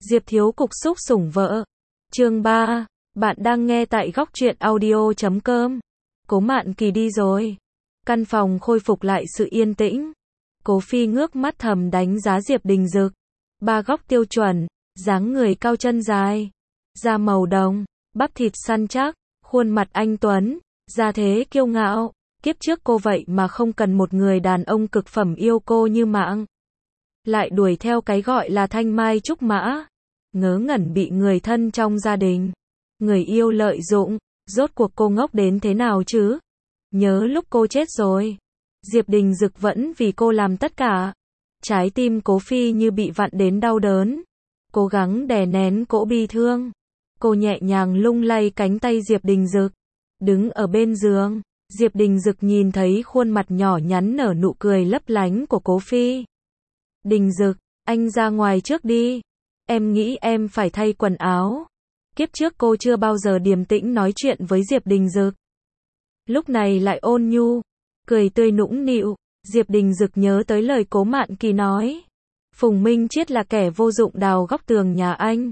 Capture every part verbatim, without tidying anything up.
Diệp Thiếu cục xúc sủng vợ. Chương ba. Bạn đang nghe tại góc truyện audio chấm com. Cố Mạn Kỳ đi rồi. Căn phòng khôi phục lại sự yên tĩnh. Cố Phi ngước mắt thầm đánh giá Diệp Đình Dực. Ba góc tiêu chuẩn, dáng người cao chân dài, da màu đồng, bắp thịt săn chắc, khuôn mặt anh tuấn, gia thế kiêu ngạo. Kiếp trước cô vậy mà không cần một người đàn ông cực phẩm yêu cô như mạng. Lại đuổi theo cái gọi là thanh mai trúc mã. Ngớ ngẩn bị người thân trong gia đình, người yêu lợi dụng. Rốt cuộc cô ngốc đến thế nào chứ? Nhớ lúc cô chết rồi, Diệp Đình Dực vẫn vì cô làm tất cả. Trái tim Cố Phi như bị vặn đến đau đớn, cố gắng đè nén cỗ bi thương. Cô nhẹ nhàng lung lay cánh tay Diệp Đình Dực, đứng ở bên giường. Diệp Đình Dực nhìn thấy khuôn mặt nhỏ nhắn nở nụ cười lấp lánh của Cố Phi. Đình Dực, anh ra ngoài trước đi. Em nghĩ em phải thay quần áo. Kiếp trước cô chưa bao giờ điềm tĩnh nói chuyện với Diệp Đình Dực. Lúc này lại ôn nhu, cười tươi nũng nịu. Diệp Đình Dực nhớ tới lời Cố Mạn Kỳ nói. Phùng Minh Chiết là kẻ vô dụng đào góc tường nhà anh.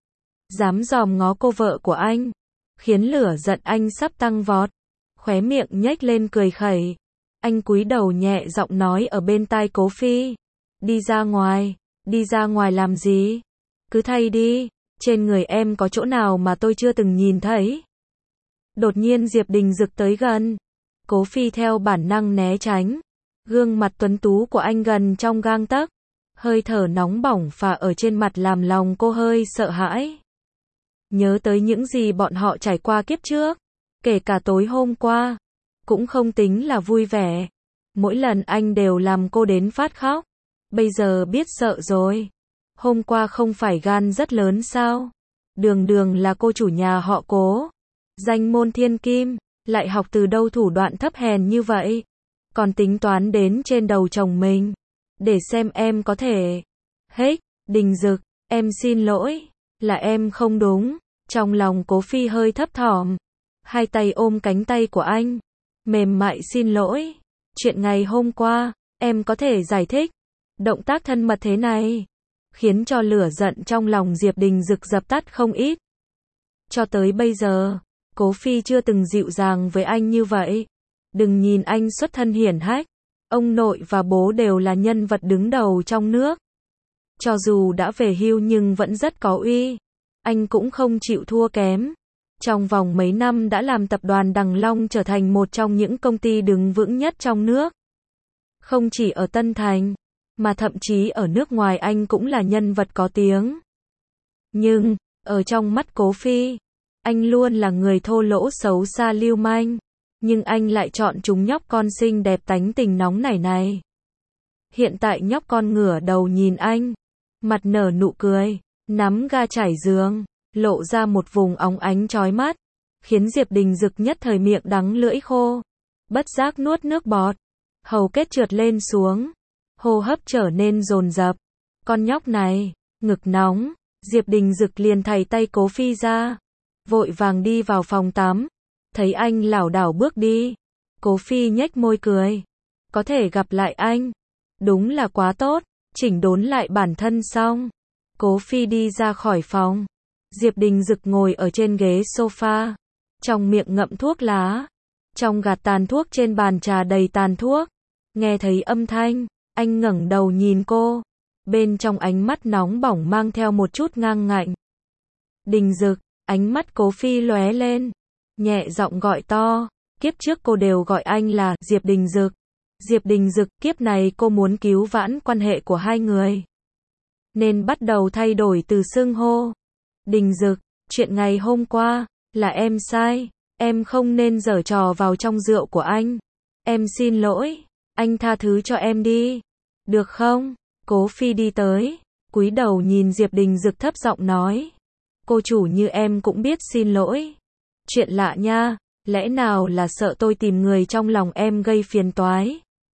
Dám dòm ngó cô vợ của anh. Khiến lửa giận anh sắp tăng vọt. Khóe miệng nhếch lên cười khẩy. Anh cúi đầu nhẹ giọng nói ở bên tai Cố Phi. Đi ra ngoài. Đi ra ngoài làm gì? Cứ thay đi. Trên người em có chỗ nào mà tôi chưa từng nhìn thấy? Đột nhiên Diệp Đình Dực tới gần. Cố Phi theo bản năng né tránh. Gương mặt tuấn tú của anh gần trong gang tấc. Hơi thở nóng bỏng phả ở trên mặt làm lòng cô hơi sợ hãi. Nhớ tới những gì bọn họ trải qua kiếp trước. Kể cả tối hôm qua. Cũng không tính là vui vẻ. Mỗi lần anh đều làm cô đến phát khóc. Bây giờ biết sợ rồi. Hôm qua không phải gan rất lớn sao? Đường đường là cô chủ nhà họ Cố. Danh môn thiên kim. Lại học từ đâu thủ đoạn thấp hèn như vậy? Còn tính toán đến trên đầu chồng mình. Để xem em có thể. Hết, Đình Dực, em xin lỗi. Là em không đúng. Trong lòng Cố Phi hơi thấp thỏm. Hai tay ôm cánh tay của anh. Mềm mại xin lỗi. Chuyện ngày hôm qua, em có thể giải thích. Động tác thân mật thế này khiến cho lửa giận trong lòng Diệp Đình Dực dập tắt không ít. Cho tới bây giờ, Cố Phi chưa từng dịu dàng với anh như vậy. Đừng nhìn anh xuất thân hiển hách, ông nội và bố đều là nhân vật đứng đầu trong nước. Cho dù đã về hưu nhưng vẫn rất có uy. Anh cũng không chịu thua kém. Trong vòng mấy năm đã làm tập đoàn Đằng Long trở thành một trong những công ty đứng vững nhất trong nước. Không chỉ ở Tân Thành, mà thậm chí ở nước ngoài anh cũng là nhân vật có tiếng. Nhưng, ở trong mắt Cố Phi, anh luôn là người thô lỗ xấu xa lưu manh. Nhưng anh lại chọn chúng nhóc con xinh đẹp tánh tình nóng nảy này. Hiện tại nhóc con ngửa đầu nhìn anh, mặt nở nụ cười, nắm ga trải giường, lộ ra một vùng óng ánh chói mắt, khiến Diệp Đình Dực nhất thời miệng đắng lưỡi khô, bất giác nuốt nước bọt, hầu kết trượt lên xuống, hô hấp trở nên dồn dập. Con nhóc này, ngực nóng. Diệp Đình Dực liền thảy tay Cố Phi ra, vội vàng đi vào phòng tắm. Thấy anh lảo đảo bước đi, Cố Phi nhếch môi cười. Có thể gặp lại anh, đúng là quá tốt. Chỉnh đốn lại bản thân xong, Cố Phi đi ra khỏi phòng. Diệp Đình Dực ngồi ở trên ghế sofa, trong miệng ngậm thuốc lá, trong gạt tàn thuốc trên bàn trà đầy tàn thuốc. Nghe thấy âm thanh, anh ngẩng đầu nhìn cô, bên trong ánh mắt nóng bỏng mang theo một chút ngang ngạnh. Đình Dực, ánh mắt Cố Phi lóe lên, nhẹ giọng gọi to. Kiếp trước cô đều gọi anh là Diệp Đình Dực. Diệp Đình Dực, kiếp này cô muốn cứu vãn quan hệ của hai người, nên bắt đầu thay đổi từ xưng hô. Đình Dực, chuyện ngày hôm qua là em sai, em không nên giở trò vào trong rượu của anh. Em xin lỗi, anh tha thứ cho em đi, được không? Cố Phi đi tới, cúi đầu nhìn Diệp Đình Dực thấp giọng nói. Cô chủ như em cũng biết xin lỗi. Chuyện lạ nha, lẽ nào là sợ tôi tìm người trong lòng em gây phiền toái?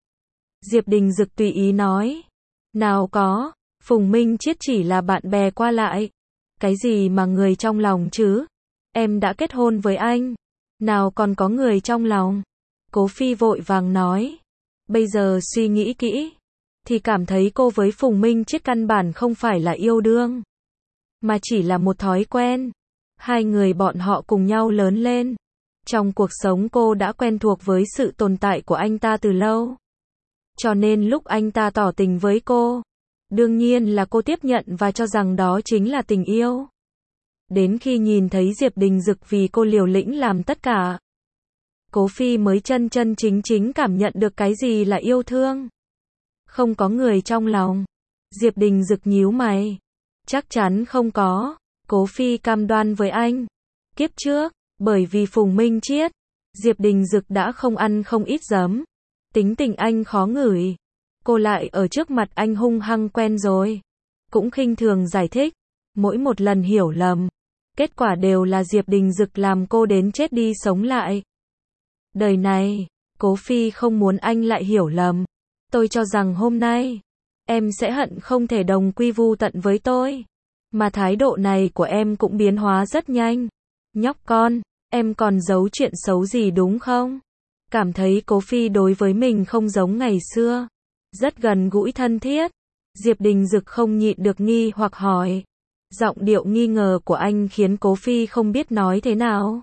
Diệp Đình Dực tùy ý nói. Nào có, Phùng Minh Chiết chỉ là bạn bè qua lại. Cái gì mà người trong lòng chứ? Em đã kết hôn với anh, nào còn có người trong lòng? Cố Phi vội vàng nói. Bây giờ suy nghĩ kỹ, thì cảm thấy cô với Phùng Minh Chiết căn bản không phải là yêu đương. mà chỉ là một thói quen. Hai người bọn họ cùng nhau lớn lên. Trong cuộc sống cô đã quen thuộc với sự tồn tại của anh ta từ lâu. Cho nên lúc anh ta tỏ tình với cô, đương nhiên là cô tiếp nhận và cho rằng đó chính là tình yêu. Đến khi nhìn thấy Diệp Đình Dực vì cô liều lĩnh làm tất cả, Cố Phi mới chân chân chính chính cảm nhận được cái gì là yêu thương. Không có người trong lòng. Diệp Đình Dực nhíu mày. Chắc chắn không có. Cố Phi cam đoan với anh. Kiếp trước, bởi vì Phùng Minh Chiết, Diệp Đình Dực đã không ăn không ít giấm. Tính tình anh khó ngửi. Cô lại ở trước mặt anh hung hăng quen rồi. Cũng khinh thường giải thích. Mỗi một lần hiểu lầm, kết quả đều là Diệp Đình Dực làm cô đến chết đi sống lại. Đời này, Cố Phi không muốn anh lại hiểu lầm. Tôi cho rằng hôm nay, em sẽ hận không thể đồng quy vu tận với tôi. Mà thái độ này của em cũng biến hóa rất nhanh. Nhóc con, em còn giấu chuyện xấu gì đúng không? Cảm thấy Cố Phi đối với mình không giống ngày xưa. Rất gần gũi thân thiết. Diệp Đình Dực không nhịn được nghi hoặc hỏi. Giọng điệu nghi ngờ của anh khiến Cố Phi không biết nói thế nào.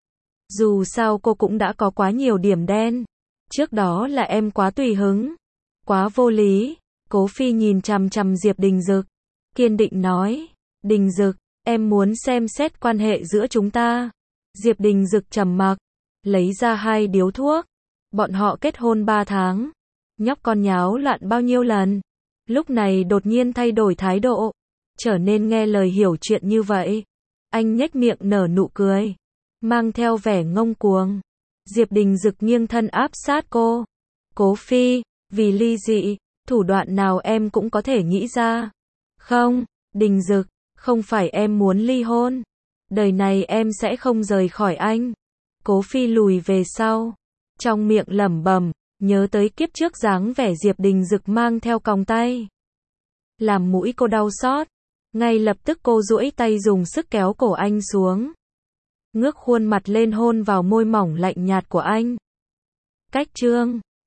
Dù sao cô cũng đã có quá nhiều điểm đen. Trước đó là em quá tùy hứng, quá vô lý. Cố Phi nhìn chằm chằm Diệp Đình Dực, kiên định nói. Đình Dực, em muốn xem xét quan hệ giữa chúng ta. Diệp Đình Dực trầm mặc, lấy ra hai điếu thuốc. Bọn họ kết hôn ba tháng. Nhóc con nháo loạn bao nhiêu lần. Lúc này đột nhiên thay đổi thái độ, trở nên nghe lời hiểu chuyện như vậy. Anh nhếch miệng nở nụ cười, mang theo vẻ ngông cuồng. Diệp Đình Dực nghiêng thân áp sát cô. Cố Phi, vì ly dị, thủ đoạn nào em cũng có thể nghĩ ra. Không, Đình Dực, không phải em muốn ly hôn. Đời này em sẽ không rời khỏi anh. Cố Phi lùi về sau, trong miệng lẩm bẩm, nhớ tới kiếp trước dáng vẻ Diệp Đình Dực mang theo còng tay. Làm mũi cô đau xót. Ngay lập tức cô duỗi tay dùng sức kéo cổ anh xuống. Ngước khuôn mặt lên hôn vào môi mỏng lạnh nhạt của anh. Cách chương